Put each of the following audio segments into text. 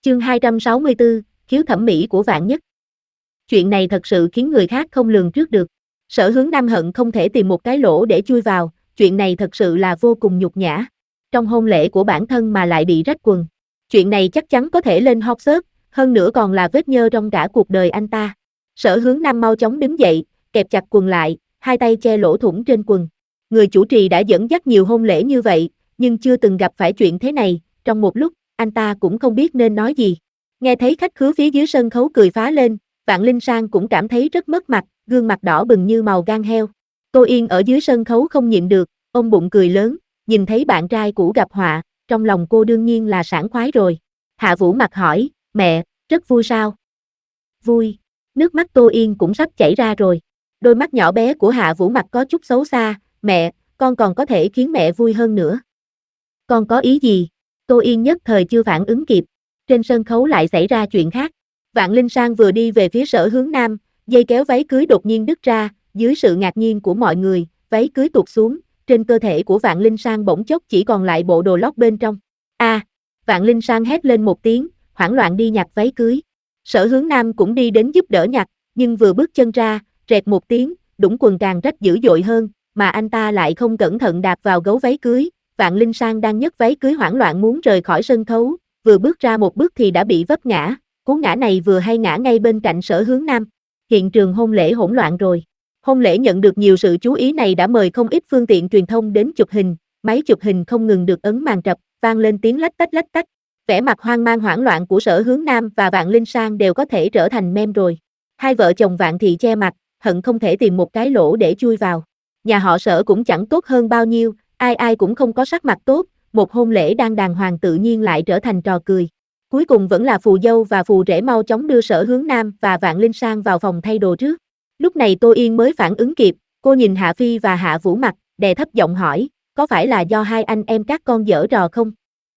Chương 264, khiếu thẩm mỹ của Vạn Nhất. Chuyện này thật sự khiến người khác không lường trước được. Sở Hướng Nam hận không thể tìm một cái lỗ để chui vào, chuyện này thật sự là vô cùng nhục nhã. Trong hôn lễ của bản thân mà lại bị rách quần. Chuyện này chắc chắn có thể lên hot search, hơn nữa còn là vết nhơ trong cả cuộc đời anh ta. Sở Hướng Nam mau chóng đứng dậy, kẹp chặt quần lại, hai tay che lỗ thủng trên quần. Người chủ trì đã dẫn dắt nhiều hôn lễ như vậy, nhưng chưa từng gặp phải chuyện thế này, trong một lúc, anh ta cũng không biết nên nói gì. Nghe thấy khách khứa phía dưới sân khấu cười phá lên, Vạn Linh Sang cũng cảm thấy rất mất mặt, gương mặt đỏ bừng như màu gan heo. Tô Yên ở dưới sân khấu không nhịn được, ôm bụng cười lớn, nhìn thấy bạn trai cũ gặp họa, trong lòng cô đương nhiên là sảng khoái rồi. Hạ Vũ Mặc hỏi, mẹ, rất vui sao? Vui. Nước mắt Tô Yên cũng sắp chảy ra rồi. Đôi mắt nhỏ bé của Hạ Vũ Mặc có chút xấu xa, mẹ, con còn có thể khiến mẹ vui hơn nữa. Con có ý gì? Tô Yên nhất thời chưa phản ứng kịp. Trên sân khấu lại xảy ra chuyện khác. Vạn Linh Sang vừa đi về phía Sở Hướng Nam, dây kéo váy cưới đột nhiên đứt ra, dưới sự ngạc nhiên của mọi người, váy cưới tuột xuống, trên cơ thể của Vạn Linh Sang bỗng chốc chỉ còn lại bộ đồ lót bên trong. Vạn Linh Sang hét lên một tiếng, hoảng loạn đi nhặt váy cưới. Sở Hướng Nam cũng đi đến giúp đỡ nhặt, nhưng vừa bước chân ra, rẹt một tiếng, đũng quần càng rách dữ dội hơn, mà anh ta lại không cẩn thận đạp vào gấu váy cưới. Vạn Linh Sang đang nhấc váy cưới hoảng loạn muốn rời khỏi sân khấu, vừa bước ra một bước thì đã bị vấp ngã, cú ngã này vừa hay ngã ngay bên cạnh Sở Hướng Nam. Hiện trường hôn lễ hỗn loạn rồi. Hôn lễ nhận được nhiều sự chú ý này đã mời không ít phương tiện truyền thông đến chụp hình, máy chụp hình không ngừng được ấn màn trập, vang lên tiếng lách tách. Vẻ mặt hoang mang hoảng loạn của Sở Hướng Nam và Vạn Linh Sang đều có thể trở thành meme rồi. Hai vợ chồng Vạn Thị che mặt, hận không thể tìm một cái lỗ để chui vào. Nhà họ Sở cũng chẳng tốt hơn bao nhiêu, ai cũng không có sắc mặt tốt, một hôn lễ đang đàng hoàng tự nhiên lại trở thành trò cười. Cuối cùng vẫn là phù dâu và phù rể mau chóng đưa Sở Hướng Nam và Vạn Linh Sang vào phòng thay đồ trước. Lúc này Tô Yên mới phản ứng kịp, cô nhìn Hạ Phi và Hạ Vũ Mặc, đè thấp giọng hỏi, có phải là do hai anh em các con giở trò không?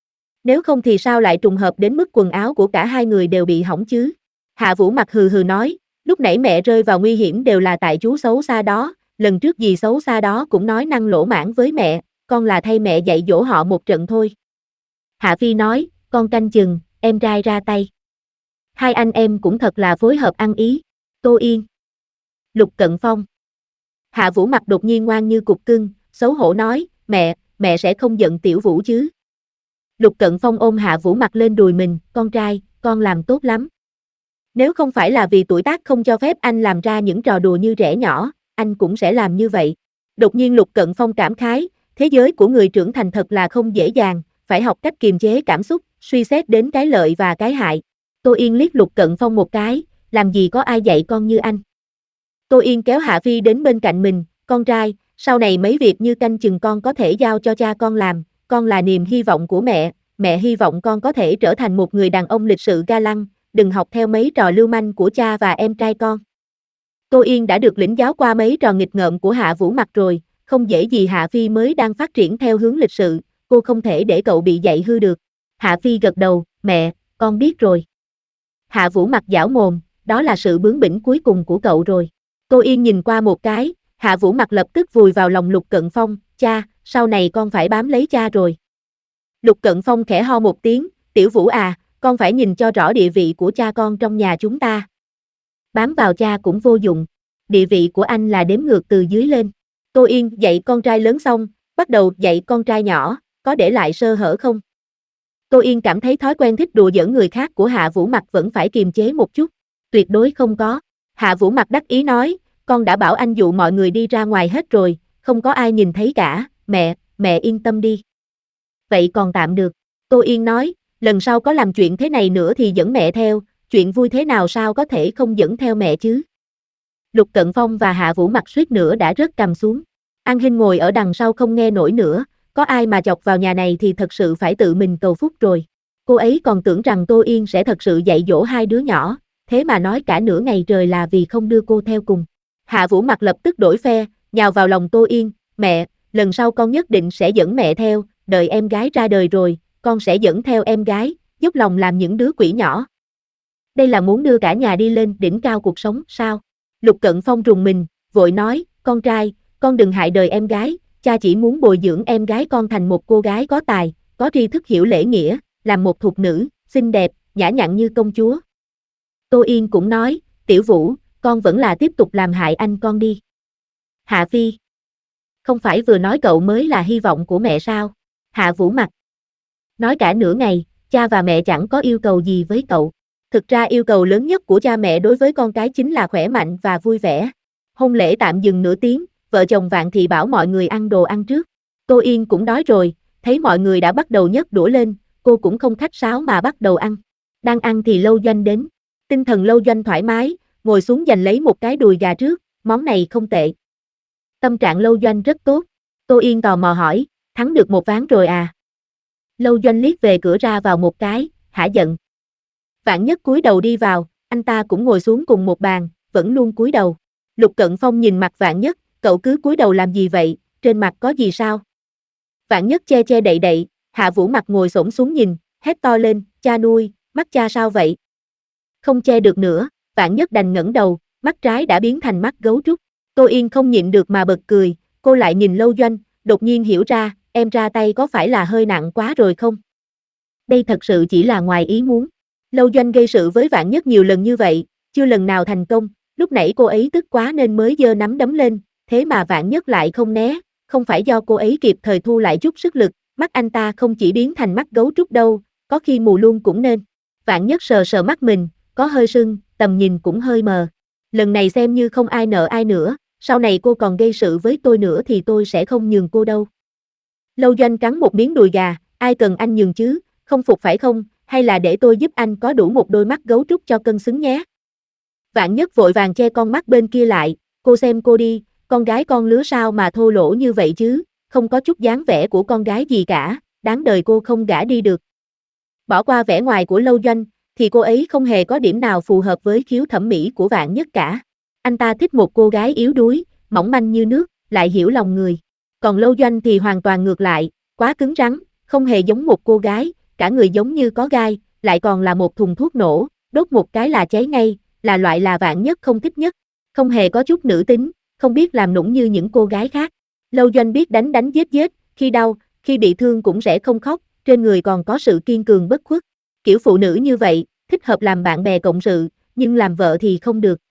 Nếu không thì sao lại trùng hợp đến mức quần áo của cả hai người đều bị hỏng chứ? Hạ Vũ Mặc hừ hừ nói, lúc nãy mẹ rơi vào nguy hiểm đều là tại chú xấu xa đó, lần trước dì xấu xa đó cũng nói năng lỗ mãng với mẹ, con là thay mẹ dạy dỗ họ một trận thôi. Hạ Phi nói, con canh chừng, em trai ra tay. Hai anh em cũng thật là phối hợp ăn ý. Tô Yên. Lục Cận Phong. Hạ Vũ Mặc đột nhiên ngoan như cục cưng, xấu hổ nói, mẹ sẽ không giận Tiểu Vũ chứ? Lục Cận Phong ôm Hạ Vũ Mặc lên đùi mình, con trai, con làm tốt lắm. Nếu không phải là vì tuổi tác không cho phép anh làm ra những trò đùa như trẻ nhỏ, anh cũng sẽ làm như vậy. Đột nhiên Lục Cận Phong cảm khái, thế giới của người trưởng thành thật là không dễ dàng, phải học cách kiềm chế cảm xúc, suy xét đến cái lợi và cái hại. Tô Yên liếc Lục Cận Phong một cái, làm gì có ai dạy con như anh. Tô Yên kéo Hạ Phi đến bên cạnh mình, con trai, sau này mấy việc như canh chừng con có thể giao cho cha con làm, con là niềm hy vọng của mẹ hy vọng con có thể trở thành một người đàn ông lịch sự ga lăng, đừng học theo mấy trò lưu manh của cha và em trai con. Tô Yên đã được lĩnh giáo qua mấy trò nghịch ngợm của Hạ Vũ Mặc rồi, không dễ gì Hạ Phi mới đang phát triển theo hướng lịch sự, cô không thể để cậu bị dạy hư được. Hạ Phi gật đầu, mẹ, con biết rồi. Hạ Vũ Mặc giảo mồm, đó là sự bướng bỉnh cuối cùng của cậu rồi. Tô Yên nhìn qua một cái, Hạ Vũ Mặc lập tức vùi vào lòng Lục Cận Phong, cha, sau này con phải bám lấy cha rồi. Lục Cận Phong khẽ ho một tiếng, Tiểu Vũ à, con phải nhìn cho rõ địa vị của cha con trong nhà chúng ta. Bám vào cha cũng vô dụng, địa vị của anh là đếm ngược từ dưới lên. Tô Yên dạy con trai lớn xong, bắt đầu dạy con trai nhỏ, có để lại sơ hở không? Tô Yên cảm thấy thói quen thích đùa giỡn người khác của Hạ Vũ Mặc vẫn phải kiềm chế một chút, tuyệt đối không có. Hạ Vũ Mặc đắc ý nói, con đã bảo anh dụ mọi người đi ra ngoài hết rồi, không có ai nhìn thấy cả, mẹ yên tâm đi. Vậy còn tạm được. Tô Yên nói, lần sau có làm chuyện thế này nữa thì dẫn mẹ theo, chuyện vui thế nào sao có thể không dẫn theo mẹ chứ? Lục Cận Phong và Hạ Vũ Mặc suýt nữa đã rớt cằm xuống. An Hinh ngồi ở đằng sau không nghe nổi nữa, có ai mà chọc vào nhà này thì thật sự phải tự mình cầu phúc rồi. Cô ấy còn tưởng rằng Tô Yên sẽ thật sự dạy dỗ hai đứa nhỏ, thế mà nói cả nửa ngày trời là vì không đưa cô theo cùng. Hạ Vũ Mặc lập tức đổi phe, nhào vào lòng Tô Yên, mẹ, lần sau con nhất định sẽ dẫn mẹ theo, đợi em gái ra đời rồi, con sẽ dẫn theo em gái, dốc lòng làm những đứa quỷ nhỏ. Đây là muốn đưa cả nhà đi lên đỉnh cao cuộc sống sao? Lục Cận Phong rùng mình, vội nói, con trai, con đừng hại đời em gái, cha chỉ muốn bồi dưỡng em gái con thành một cô gái có tài, có tri thức hiểu lễ nghĩa, làm một thục nữ, xinh đẹp, nhã nhặn như công chúa. Tô Yên cũng nói, Tiểu Vũ, con vẫn là tiếp tục làm hại anh con đi. Hạ Phi. Không phải vừa nói cậu mới là hy vọng của mẹ sao? Hạ Vũ mặt. Nói cả nửa ngày, cha và mẹ chẳng có yêu cầu gì với cậu. Thực ra yêu cầu lớn nhất của cha mẹ đối với con cái chính là khỏe mạnh và vui vẻ. Hôn lễ tạm dừng nửa tiếng, vợ chồng Vạn Thị bảo mọi người ăn đồ ăn trước. Tô Yên cũng đói rồi, thấy mọi người đã bắt đầu nhấc đũa lên, cô cũng không khách sáo mà bắt đầu ăn. Đang ăn thì Lâu Doanh đến. Tinh thần Lâu Doanh thoải mái, ngồi xuống giành lấy một cái đùi gà trước, món này không tệ. Tâm trạng Lâu Doanh rất tốt. Tô Yên tò mò hỏi, thắng được một ván rồi à? Lâu Doanh liếc về cửa ra vào một cái, hả giận. Vạn Nhất cúi đầu đi vào, anh ta cũng ngồi xuống cùng một bàn, vẫn luôn cúi đầu. Lục Cận Phong nhìn mặt Vạn Nhất, cậu cứ cúi đầu làm gì vậy, trên mặt có gì sao? Vạn Nhất che che đậy đậy, Hạ Vũ mặt ngồi xổm xuống nhìn, hét to lên, cha nuôi, mắt cha sao vậy? Không che được nữa, Vạn Nhất đành ngẩng đầu, mắt trái đã biến thành mắt gấu trúc. Tô Yên không nhịn được mà bật cười, cô lại nhìn Lâu Doanh, đột nhiên hiểu ra, em ra tay có phải là hơi nặng quá rồi không? Đây thật sự chỉ là ngoài ý muốn. Lâu Doanh gây sự với Vạn Nhất nhiều lần như vậy, chưa lần nào thành công, lúc nãy cô ấy tức quá nên mới giơ nắm đấm lên, thế mà Vạn Nhất lại không né, không phải do cô ấy kịp thời thu lại chút sức lực, mắt anh ta không chỉ biến thành mắt gấu trúc đâu, có khi mù luôn cũng nên. Vạn Nhất sờ sờ mắt mình, có hơi sưng, tầm nhìn cũng hơi mờ. Lần này xem như không ai nợ ai nữa, sau này cô còn gây sự với tôi nữa thì tôi sẽ không nhường cô đâu. Lâu Doanh cắn một miếng đùi gà, ai cần anh nhường chứ, không phục phải không, hay là để tôi giúp anh có đủ một đôi mắt gấu trúc cho cân xứng nhé. Vạn Nhất vội vàng che con mắt bên kia lại, cô xem cô đi, con gái con lứa sao mà thô lỗ như vậy chứ, không có chút dáng vẻ của con gái gì cả, đáng đời cô không gả đi được. Bỏ qua vẻ ngoài của Lâu Doanh, thì cô ấy không hề có điểm nào phù hợp với khiếu thẩm mỹ của Vạn Nhất cả. Anh ta thích một cô gái yếu đuối, mỏng manh như nước, lại hiểu lòng người. Còn Lâu Doanh thì hoàn toàn ngược lại, quá cứng rắn, không hề giống một cô gái, cả người giống như có gai, lại còn là một thùng thuốc nổ, đốt một cái là cháy ngay, là loại là Vạn Nhất không thích nhất. Không hề có chút nữ tính, không biết làm nũng như những cô gái khác. Lâu Doanh biết đánh đánh giết giết, khi đau, khi bị thương cũng sẽ không khóc, trên người còn có sự kiên cường bất khuất. Kiểu phụ nữ như vậy, thích hợp làm bạn bè cộng sự, nhưng làm vợ thì không được.